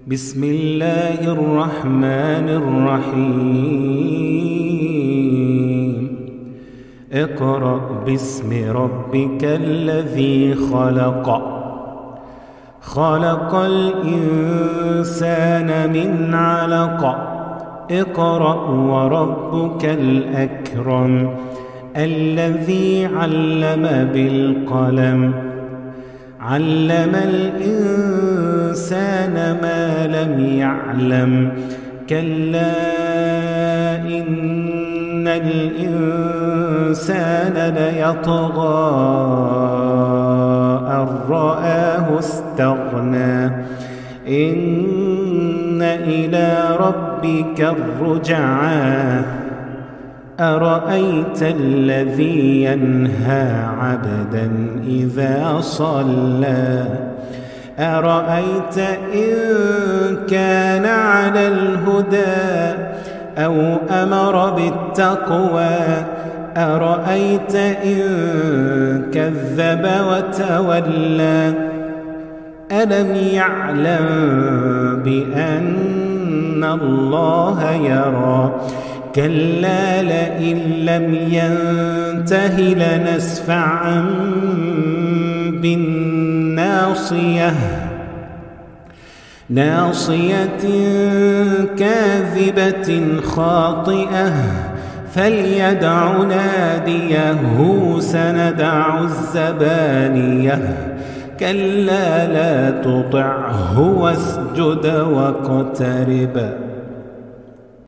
بسم الله الرحمن الرحيم اقرأ باسم ربك الذي خلق خلق الإنسان من علق اقرأ وربك الأكرم الذي علم بالقلم علم الإنسان ما لم يعلم كلا إن الإنسان ليطغى أن رآه استغنى إن إلى ربك الرجعى أرأيت الذي ينهى عبدا إذا صلى أرأيت إن كان على الهدى أو أمر بالتقوى أرأيت إن كذب وتولى ألم يعلم بأن الله يرى كلا لئن لم ينته لنسفعا بالناصية ناصية كاذبة خاطئة فليدع ناديه سندع الزبانية كلا لا تطعه واسجد واقترب